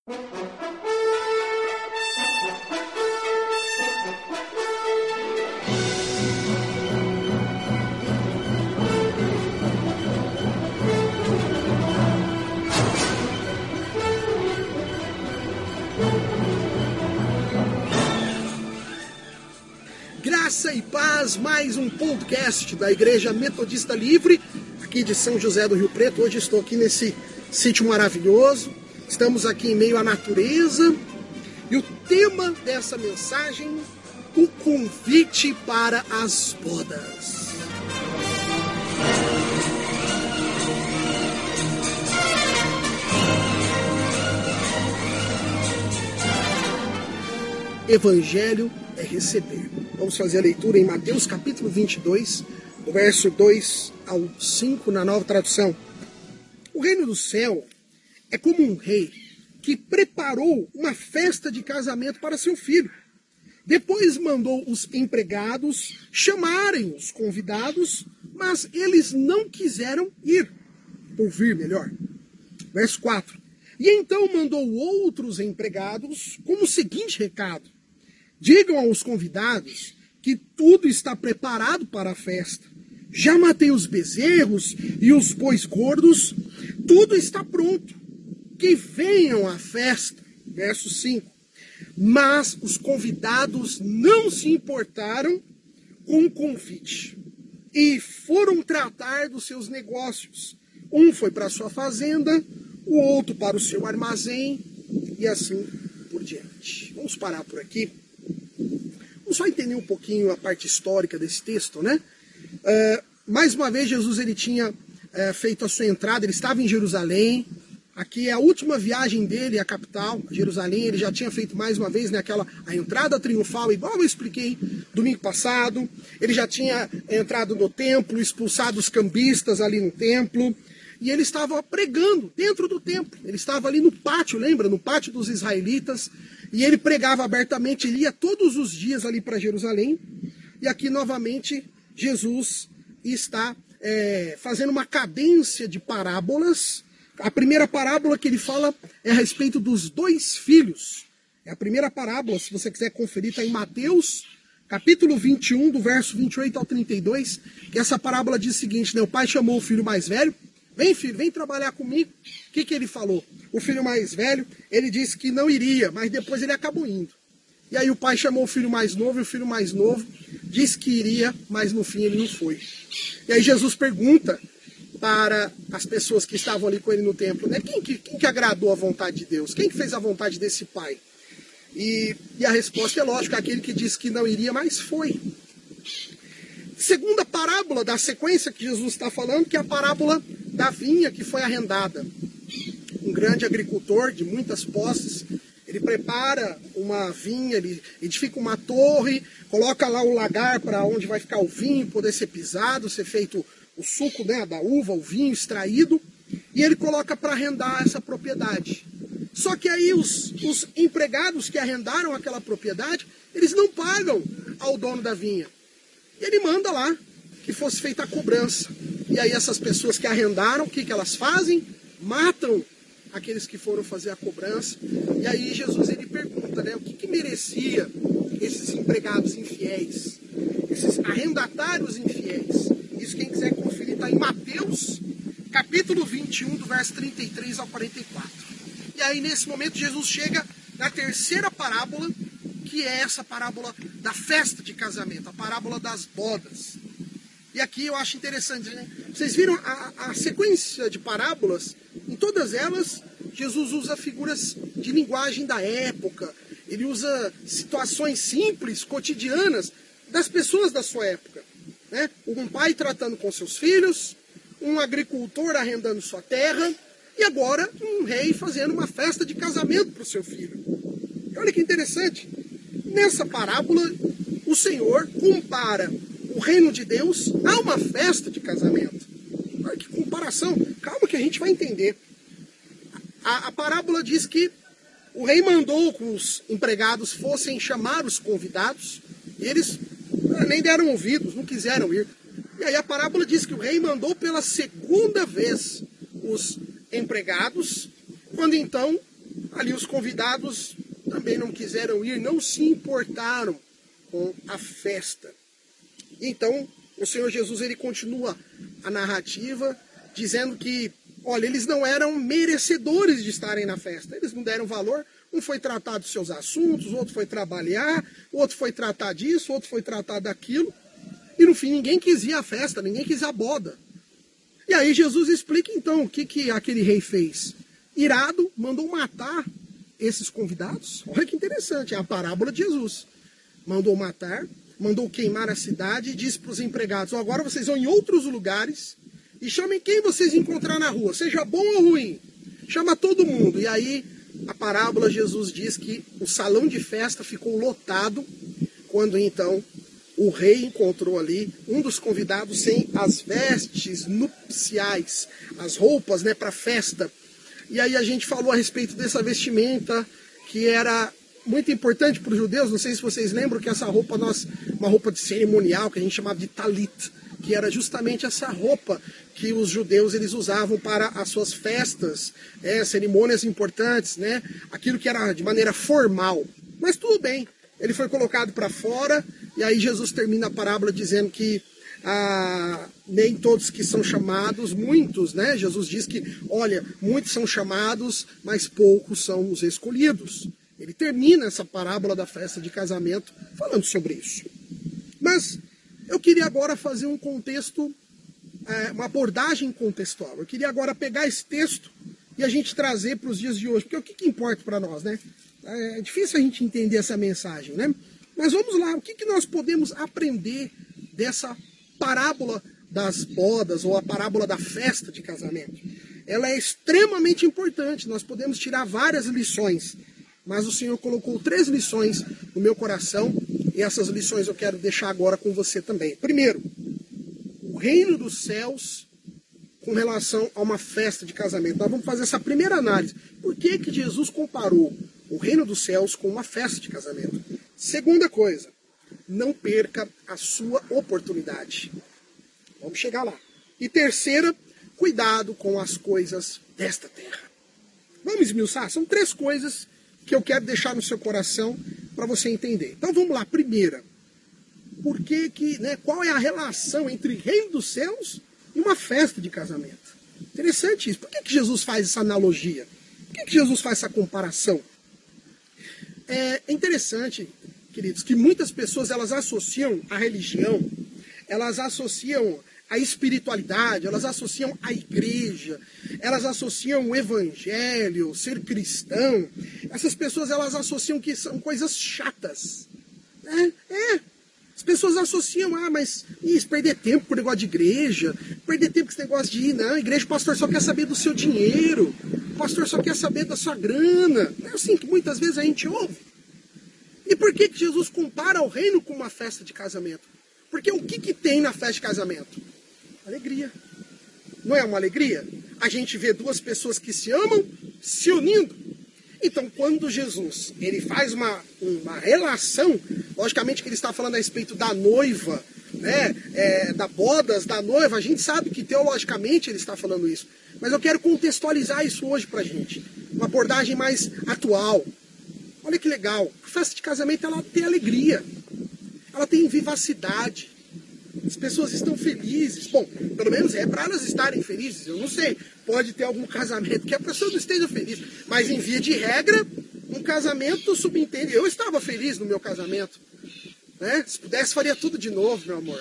Graça e paz, mais um podcast da Igreja Metodista Livre, aqui de São José do Rio Preto. Hoje estou aqui nesse sítio maravilhoso, estamos aqui em meio à natureza, e o tema dessa mensagem, o convite para as bodas. Evangelho é receber. Vamos fazer a leitura em Mateus capítulo 22, do verso 2 ao 5, na Nova Tradução. O reino do céu é como um rei que preparou uma festa de casamento para seu filho. Depois mandou os empregados chamarem os convidados, mas eles não quiseram ir. Ouvir melhor. Verso 4. E então mandou outros empregados com o seguinte recado: digam aos convidados que tudo está preparado para a festa. Já matei os bezerros e os bois gordos, tudo está pronto. Que venham à festa. Verso 5. Mas os convidados não se importaram com o convite e foram tratar dos seus negócios. Um foi para a sua fazenda, o outro para o seu armazém e assim por diante. Vamos parar por aqui. Vamos só entender um pouquinho a parte histórica desse texto, né? Mais uma vez, Jesus ele tinha feito a sua entrada, ele estava em Jerusalém. Aqui é a última viagem dele à capital, Jerusalém. Ele já tinha feito mais uma vez, né, a entrada triunfal, igual eu expliquei domingo passado. Ele já tinha entrado no templo, expulsado os cambistas ali no templo. E ele estava pregando dentro do templo. Ele estava ali no pátio, lembra? No pátio dos israelitas. E ele pregava abertamente, ele ia todos os dias ali para Jerusalém. E aqui novamente Jesus está fazendo uma cadência de parábolas. A primeira parábola que ele fala é a respeito dos dois filhos. É a primeira parábola, se você quiser conferir, está em Mateus, capítulo 21, do verso 28 ao 32. Que essa parábola diz o seguinte, né? O pai chamou o filho mais velho. Vem, filho, vem trabalhar comigo. O que ele falou? O filho mais velho, ele disse que não iria, mas depois ele acabou indo. E aí o pai chamou o filho mais novo, e o filho mais novo disse que iria, mas no fim ele não foi. E aí Jesus pergunta para as pessoas que estavam ali com ele no templo, né? Quem que agradou a vontade de Deus? Quem que fez a vontade desse pai? E a resposta é lógica, aquele que disse que não iria, mas foi. Segunda parábola da sequência que Jesus está falando, que é a parábola da vinha que foi arrendada. Um grande agricultor de muitas posses, ele prepara uma vinha, ele edifica uma torre, coloca lá o lagar para onde vai ficar o vinho, poder ser pisado, ser feito o suco, né, da uva, o vinho extraído, e ele coloca para arrendar essa propriedade. Só que aí os empregados que arrendaram aquela propriedade, eles não pagam ao dono da vinha. E ele manda lá que fosse feita a cobrança. E aí essas pessoas que arrendaram, o que elas fazem? Matam aqueles que foram fazer a cobrança. E aí Jesus ele pergunta, né, o que merecia esses empregados infiéis, esses arrendatários infiéis. Isso quem quiser conferir está em Mateus, capítulo 21, do verso 33 ao 44. E aí nesse momento Jesus chega na terceira parábola, que é essa parábola da festa de casamento, a parábola das bodas. E aqui eu acho interessante, né? Vocês viram a sequência de parábolas? Em todas elas, Jesus usa figuras de linguagem da época. Ele usa situações simples, cotidianas, das pessoas da sua época. Né? Um pai tratando com seus filhos, um agricultor arrendando sua terra, e agora um rei fazendo uma festa de casamento para o seu filho. E olha que interessante. Nessa parábola, o Senhor compara o reino de Deus a uma festa de casamento. Olha que comparação. Calma que a gente vai entender. A parábola diz que o rei mandou que os empregados fossem chamar os convidados, e eles nem deram ouvidos, não quiseram ir. E aí a parábola diz que o rei mandou pela segunda vez os empregados, quando então ali os convidados também não quiseram ir, não se importaram com a festa. Então, o Senhor Jesus, ele continua a narrativa, dizendo que, olha, eles não eram merecedores de estarem na festa. Eles não deram valor. Um foi tratar dos seus assuntos, o outro foi trabalhar, o outro foi tratar disso, o outro foi tratar daquilo. E no fim, ninguém quis ir à festa, ninguém quis ir à boda. E aí Jesus explica então o que aquele rei fez. Irado, mandou matar esses convidados. Olha que interessante, é a parábola de Jesus. Mandou matar, mandou queimar a cidade e disse para os empregados, agora vocês vão em outros lugares e chamem quem vocês encontrar na rua, seja bom ou ruim. Chama todo mundo. E aí, a parábola, Jesus diz que o salão de festa ficou lotado quando então o rei encontrou ali um dos convidados sem as vestes nupciais, as roupas, né, para festa. E aí a gente falou a respeito dessa vestimenta que era muito importante para os judeus. Não sei se vocês lembram que essa roupa, uma roupa de cerimonial que a gente chamava de talit, que era justamente essa roupa que os judeus eles usavam para as suas festas, cerimônias importantes, né? Aquilo que era de maneira formal. Mas tudo bem, ele foi colocado para fora, e aí Jesus termina a parábola dizendo que nem todos que são chamados, muitos, né? Jesus diz que, olha, muitos são chamados, mas poucos são os escolhidos. Ele termina essa parábola da festa de casamento falando sobre isso. Mas eu queria agora fazer um contexto, uma abordagem contextual. Eu queria agora pegar esse texto e a gente trazer para os dias de hoje, porque o que importa para nós, né? É difícil a gente entender essa mensagem, né? Mas vamos lá, o que nós podemos aprender dessa parábola das bodas ou a parábola da festa de casamento? Ela é extremamente importante, nós podemos tirar várias lições, mas o Senhor colocou 3 lições no meu coração e essas lições eu quero deixar agora com você também. Primeiro, o reino dos céus com relação a uma festa de casamento. Nós vamos fazer essa primeira análise. Por que Jesus comparou o reino dos céus com uma festa de casamento? Segunda coisa, não perca a sua oportunidade. Vamos chegar lá. E terceira, cuidado com as coisas desta terra. Vamos esmiuçar? São 3 coisas que eu quero deixar no seu coração para você entender. Então vamos lá. Primeira, qual é a relação entre reino dos céus e uma festa de casamento? Interessante isso. Por que Jesus faz essa analogia? Por que Jesus faz essa comparação? É interessante, queridos, que muitas pessoas elas associam a religião, elas associam a espiritualidade, elas associam a igreja, elas associam o evangelho, ser cristão. Essas pessoas elas associam que são coisas chatas. As pessoas associam, mas isso, perder tempo por negócio de igreja, perder tempo com esse negócio de ir, não, igreja, o pastor só quer saber do seu dinheiro, o pastor só quer saber da sua grana. É assim que muitas vezes a gente ouve. E por que Jesus compara o reino com uma festa de casamento? Porque o que tem na festa de casamento? Alegria. Não é uma alegria? A gente vê 2 pessoas que se amam se unindo. Então, quando Jesus ele faz uma relação, logicamente que ele está falando a respeito da noiva, né, da bodas da noiva, a gente sabe que teologicamente ele está falando isso. Mas eu quero contextualizar isso hoje para a gente. Uma abordagem mais atual. Olha que legal. A festa de casamento ela tem alegria. Ela tem vivacidade. As pessoas estão felizes. Bom, pelo menos é para elas estarem felizes. Eu não sei. Pode ter algum casamento que a pessoa não esteja feliz. Mas em via de regra, um casamento subentende. Eu estava feliz no meu casamento. Né? Se pudesse, faria tudo de novo, meu amor.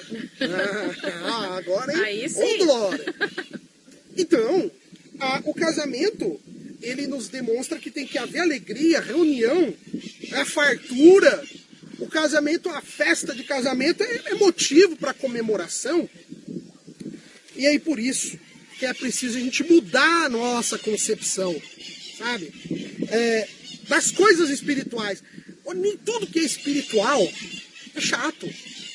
Agora, hein? Aí sim. Ô, glória. Então, o casamento, ele nos demonstra que tem que haver alegria, reunião, fartura. O casamento, a festa de casamento é motivo para comemoração. E aí por isso que é preciso a gente mudar a nossa concepção, sabe? Das coisas espirituais. Nem tudo que é espiritual é chato.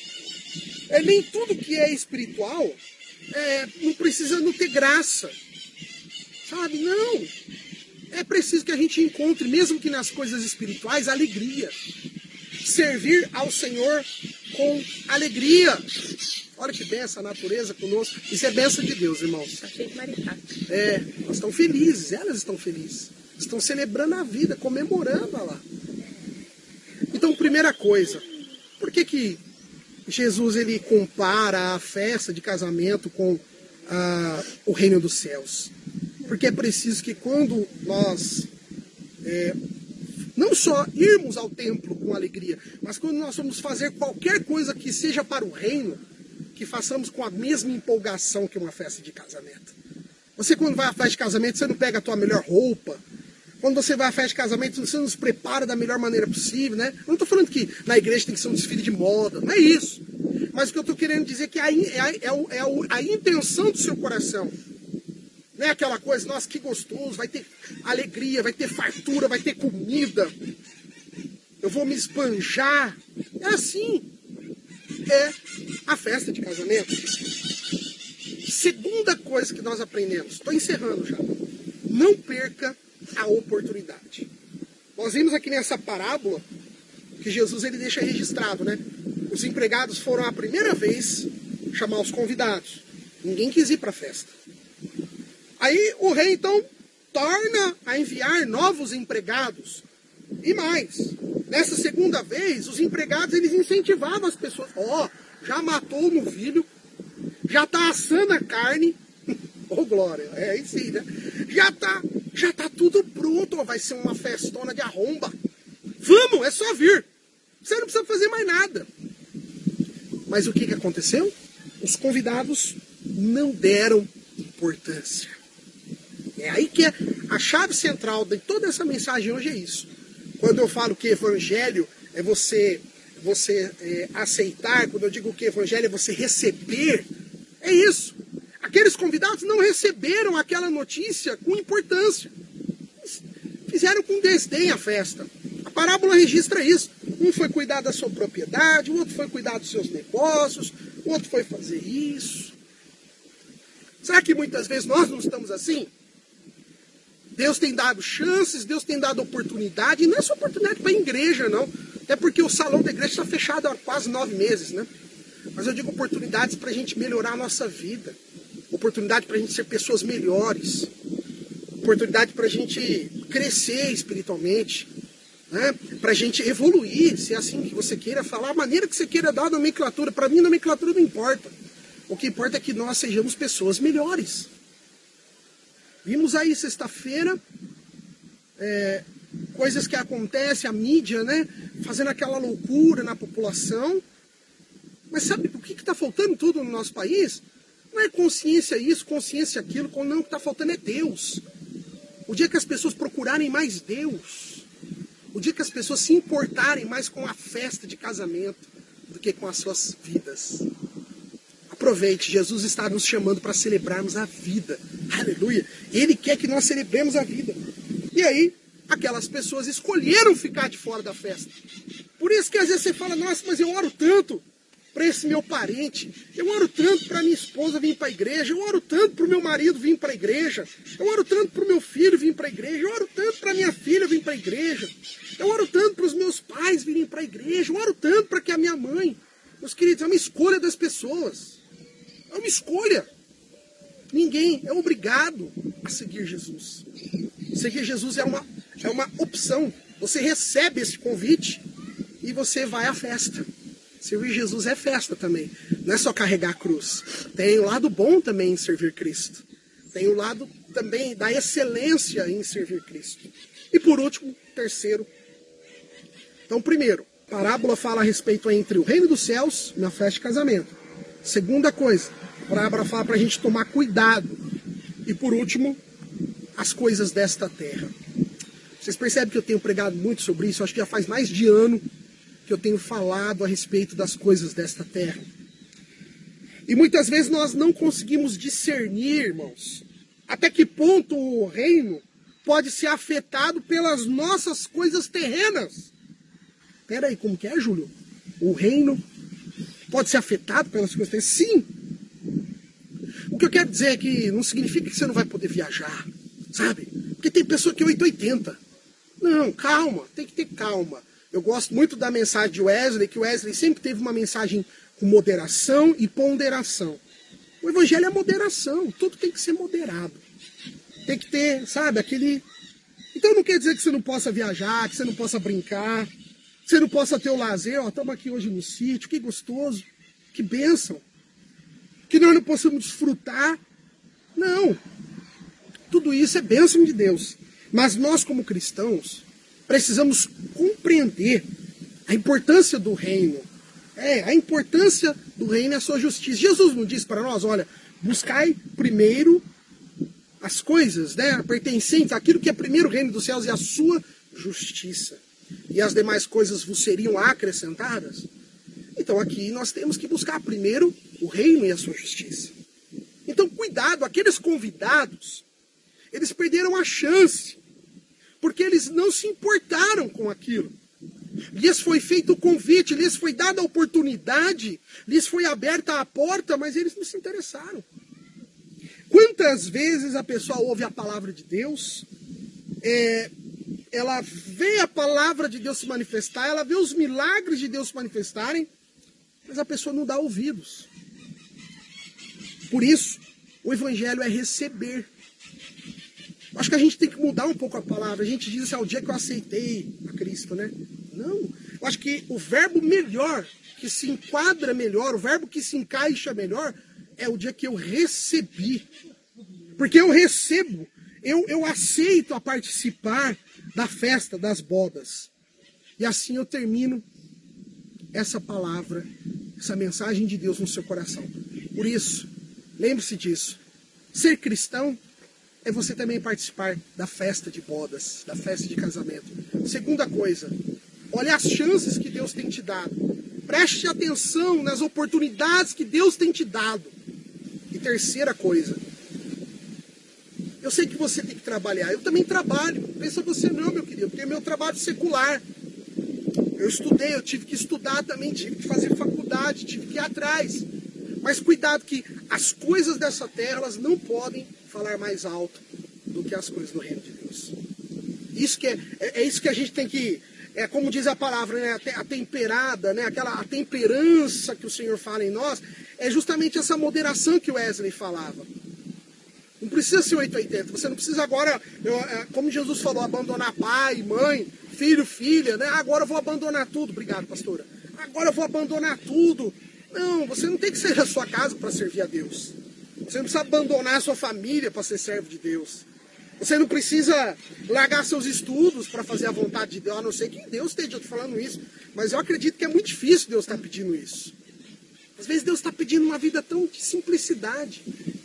Nem tudo que é espiritual não precisa não ter graça. Sabe? Não. É preciso que a gente encontre, mesmo que nas coisas espirituais, alegria. Servir ao Senhor com alegria. Olha que benção a natureza conosco. Isso é benção de Deus, irmãos. Tá feito maricá. Nós estamos felizes, elas estão felizes. Estão celebrando a vida, comemorando lá. Então, primeira coisa, por que Jesus ele compara a festa de casamento com o reino dos céus? Porque é preciso que quando nós não só irmos ao templo com alegria, mas quando nós vamos fazer qualquer coisa que seja para o reino, que façamos com a mesma empolgação que uma festa de casamento. Você, quando vai à festa de casamento, você não pega a tua melhor roupa. Quando você vai à festa de casamento, você não se prepara da melhor maneira possível, né? Eu não estou falando que na igreja tem que ser um desfile de moda, não é isso. Mas o que eu estou querendo dizer é que a intenção do seu coração. Não é aquela coisa, nossa, que gostoso, vai ter alegria, vai ter fartura, vai ter comida. Eu vou me esbanjar. É assim. É a festa de casamento. Segunda coisa que nós aprendemos, estou encerrando já. Não perca a oportunidade. Nós vimos aqui nessa parábola que Jesus ele deixa registrado, né? Os empregados foram a primeira vez chamar os convidados. Ninguém quis ir para a festa. Aí o rei então torna a enviar novos empregados. E mais, nessa segunda vez, os empregados eles incentivavam as pessoas. Já matou o novilho, já está assando a carne. Glória, é isso aí, né? Já tá tudo pronto, vai ser uma festona de arromba. Vamos, é só vir. Você não precisa fazer mais nada. Mas o que aconteceu? Os convidados não deram importância. É aí que é a chave central de toda essa mensagem hoje é isso. Quando eu falo que evangelho é você aceitar, quando eu digo que evangelho é você receber, é isso. Aqueles convidados não receberam aquela notícia com importância. Fizeram com desdém a festa. A parábola registra isso. Um foi cuidar da sua propriedade, o outro foi cuidar dos seus negócios, o outro foi fazer isso. Será que muitas vezes nós não estamos assim? Deus tem dado chances, Deus tem dado oportunidade, e não é só oportunidade para a igreja, não. Até porque o salão da igreja está fechado há quase 9 meses, né? Mas eu digo oportunidades para a gente melhorar a nossa vida. Oportunidade para a gente ser pessoas melhores. Oportunidade para a gente crescer espiritualmente. Né? Para a gente evoluir, se é assim que você queira falar, a maneira que você queira dar a nomenclatura. Para mim, a nomenclatura não importa. O que importa é que nós sejamos pessoas melhores. Vimos aí sexta-feira coisas que acontecem, a mídia, né, fazendo aquela loucura na população. Mas sabe por que está faltando tudo no nosso país? Não é consciência isso, consciência aquilo, não, o que está faltando é Deus. O dia que as pessoas procurarem mais Deus, o dia que as pessoas se importarem mais com a festa de casamento do que com as suas vidas. Aproveite, Jesus está nos chamando para celebrarmos a vida. Aleluia! Ele quer que nós celebremos a vida. E aí, aquelas pessoas escolheram ficar de fora da festa. Por isso que às vezes você fala, nossa, mas eu oro tanto para esse meu parente, eu oro tanto para minha esposa vir para a igreja, eu oro tanto para o meu marido vir para a igreja, eu oro tanto para o meu filho vir para a igreja, eu oro tanto para minha filha vir para a igreja, eu oro tanto para os meus pais virem para a igreja, eu oro tanto para que a minha mãe. Meus queridos, é uma escolha das pessoas. É uma escolha. Ninguém é obrigado a seguir Jesus. Seguir Jesus é uma opção. Você recebe esse convite e você vai à festa. Servir Jesus é festa também. Não é só carregar a cruz. Tem o lado bom também em servir Cristo. Tem o lado também da excelência em servir Cristo. E por último, terceiro. Então, primeiro, a parábola fala a respeito entre o reino dos céus e a festa de casamento. Segunda coisa, a parábola fala para a gente tomar cuidado. E por último, as coisas desta terra. Vocês percebem que eu tenho pregado muito sobre isso? Eu acho que já faz mais de ano que eu tenho falado a respeito das coisas desta terra. E muitas vezes nós não conseguimos discernir, irmãos, até que ponto o reino pode ser afetado pelas nossas coisas terrenas. Espera aí, como que é, Júlio? O reino pode ser afetado pelas coisas terrenas? Sim. O que eu quero dizer é que não significa que você não vai poder viajar, sabe? Porque tem pessoa que é 880. Não, calma, tem que ter calma. Eu gosto muito da mensagem de Wesley, que Wesley sempre teve uma mensagem com moderação e ponderação. O evangelho é moderação, tudo tem que ser moderado. Tem que ter, sabe, aquele Então não quer dizer que você não possa viajar, que você não possa brincar, que você não possa ter o lazer. Ó, estamos aqui hoje no sítio, que gostoso, que bênção. Que nós não possamos desfrutar. Não. Tudo isso é bênção de Deus. Mas nós, como cristãos, precisamos compreender a importância do reino. A importância do reino é a sua justiça. Jesus não disse para nós, olha, buscai primeiro as coisas, né, pertencentes àquilo que é primeiro o reino dos céus e a sua justiça. E as demais coisas vos seriam acrescentadas. Então aqui nós temos que buscar primeiro o reino e a sua justiça. Então cuidado, aqueles convidados, eles perderam a chance, porque eles não se importaram com aquilo. Lhes foi feito o convite, lhes foi dada a oportunidade, lhes foi aberta a porta, mas eles não se interessaram. Quantas vezes a pessoa ouve a palavra de Deus, ela vê a palavra de Deus se manifestar, ela vê os milagres de Deus se manifestarem, mas a pessoa não dá ouvidos. Por isso, o evangelho é receber. Acho que a gente tem que mudar um pouco a palavra. A gente diz assim, o dia que eu aceitei a Cristo, né? Não. Eu acho que o verbo melhor, que se enquadra melhor, o verbo que se encaixa melhor, é o dia que eu recebi. Porque eu recebo, eu aceito a participar da festa das bodas. E assim eu termino essa palavra, essa mensagem de Deus no seu coração. Por isso, lembre-se disso. Ser cristão é você também participar da festa de bodas, da festa de casamento. Segunda coisa, olha as chances que Deus tem te dado. Preste atenção nas oportunidades que Deus tem te dado. E terceira coisa, eu sei que você tem que trabalhar, eu também trabalho. Pensa você não, meu querido, porque é meu trabalho secular. Eu estudei, eu tive que estudar também, tive que fazer faculdade, tive que ir atrás. Mas cuidado que as coisas dessa terra, elas não podem falar mais alto do que as coisas do reino de Deus. Isso que é isso que a gente tem que, como diz a palavra, né, a temperada, né, a temperança que o Senhor fala em nós, é justamente essa moderação que o Wesley falava. Não precisa ser 880, você não precisa agora, como Jesus falou, abandonar pai, mãe, filho, filha, né? Agora eu vou abandonar tudo. Obrigado, pastora. Agora eu vou abandonar tudo. Não, você não tem que sair da sua casa para servir a Deus. Você não precisa abandonar a sua família para ser servo de Deus. Você não precisa largar seus estudos para fazer a vontade de Deus, a não ser que Deus esteja falando isso. Mas eu acredito que é muito difícil Deus estar pedindo isso. Às vezes Deus está pedindo uma vida tão de simplicidade.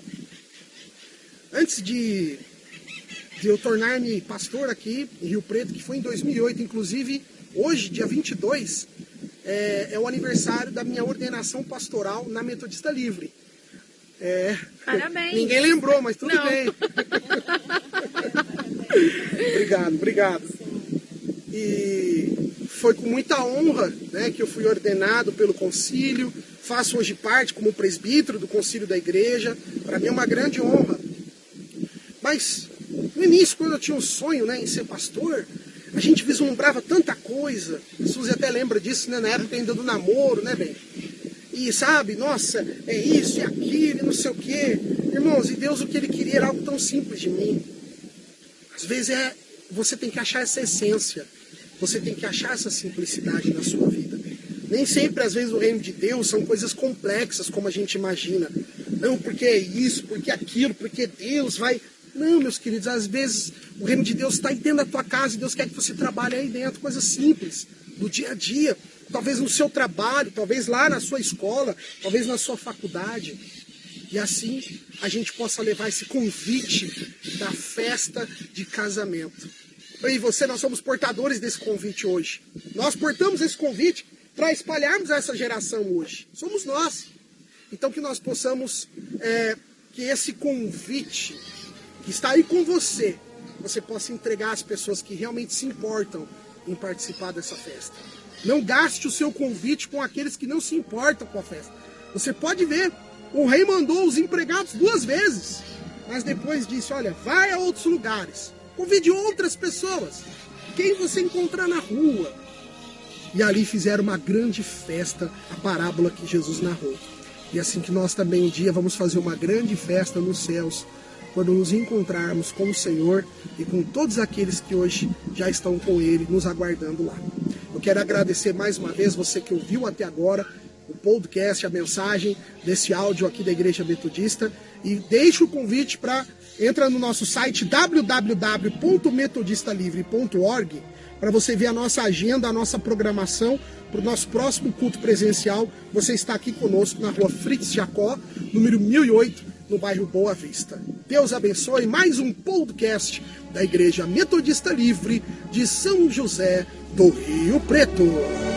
Antes de eu tornar-me pastor aqui em Rio Preto, que foi em 2008, inclusive hoje, dia 22, é o aniversário da minha ordenação pastoral na Metodista Livre. Parabéns. Ninguém lembrou, mas tudo bem. Obrigado. E foi com muita honra, né, que eu fui ordenado pelo concílio. Faço hoje parte como presbítero do concílio da igreja. Para mim é uma grande honra. Mas no início, quando eu tinha um sonho, né, em ser pastor, a gente vislumbrava tanta coisa. A Suzy até lembra disso, né, na época ainda do namoro, né, bem? E sabe, nossa, é isso, é aquilo, não sei o quê. Irmãos, e Deus o que Ele queria era algo tão simples de mim. Às vezes você tem que achar essa essência. Você tem que achar essa simplicidade na sua vida. Nem sempre, às vezes, o reino de Deus são coisas complexas, como a gente imagina. Não, porque é isso, porque é aquilo, porque Deus vai... Não, meus queridos, às vezes o reino de Deus está aí dentro da tua casa e Deus quer que você trabalhe aí dentro, coisas simples, do dia a dia, talvez no seu trabalho, talvez lá na sua escola, talvez na sua faculdade. E assim a gente possa levar esse convite da festa de casamento. Eu e você, nós somos portadores desse convite hoje. Nós portamos esse convite para espalharmos essa geração hoje. Somos nós. Então que nós possamos, que esse convite que está aí com você possa entregar às pessoas que realmente se importam em participar dessa festa. Não gaste o seu convite com aqueles que não se importam com a festa. Você pode ver, o rei mandou os empregados 2 vezes, mas depois disse, olha, vai a outros lugares, convide outras pessoas, quem você encontrar na rua. E ali fizeram uma grande festa, a parábola que Jesus narrou. E assim que nós também um dia vamos fazer uma grande festa nos céus, quando nos encontrarmos com o Senhor e com todos aqueles que hoje já estão com Ele, nos aguardando lá. Eu quero agradecer mais uma vez você que ouviu até agora o podcast, a mensagem desse áudio aqui da Igreja Metodista, e deixo o convite para entrar no nosso site www.metodistalivre.org para você ver a nossa agenda, a nossa programação para o nosso próximo culto presencial. Você está aqui conosco na rua Fritz Jacó, número 1008, no bairro Boa Vista. Deus abençoe. Mais um podcast da Igreja Metodista Livre de São José do Rio Preto.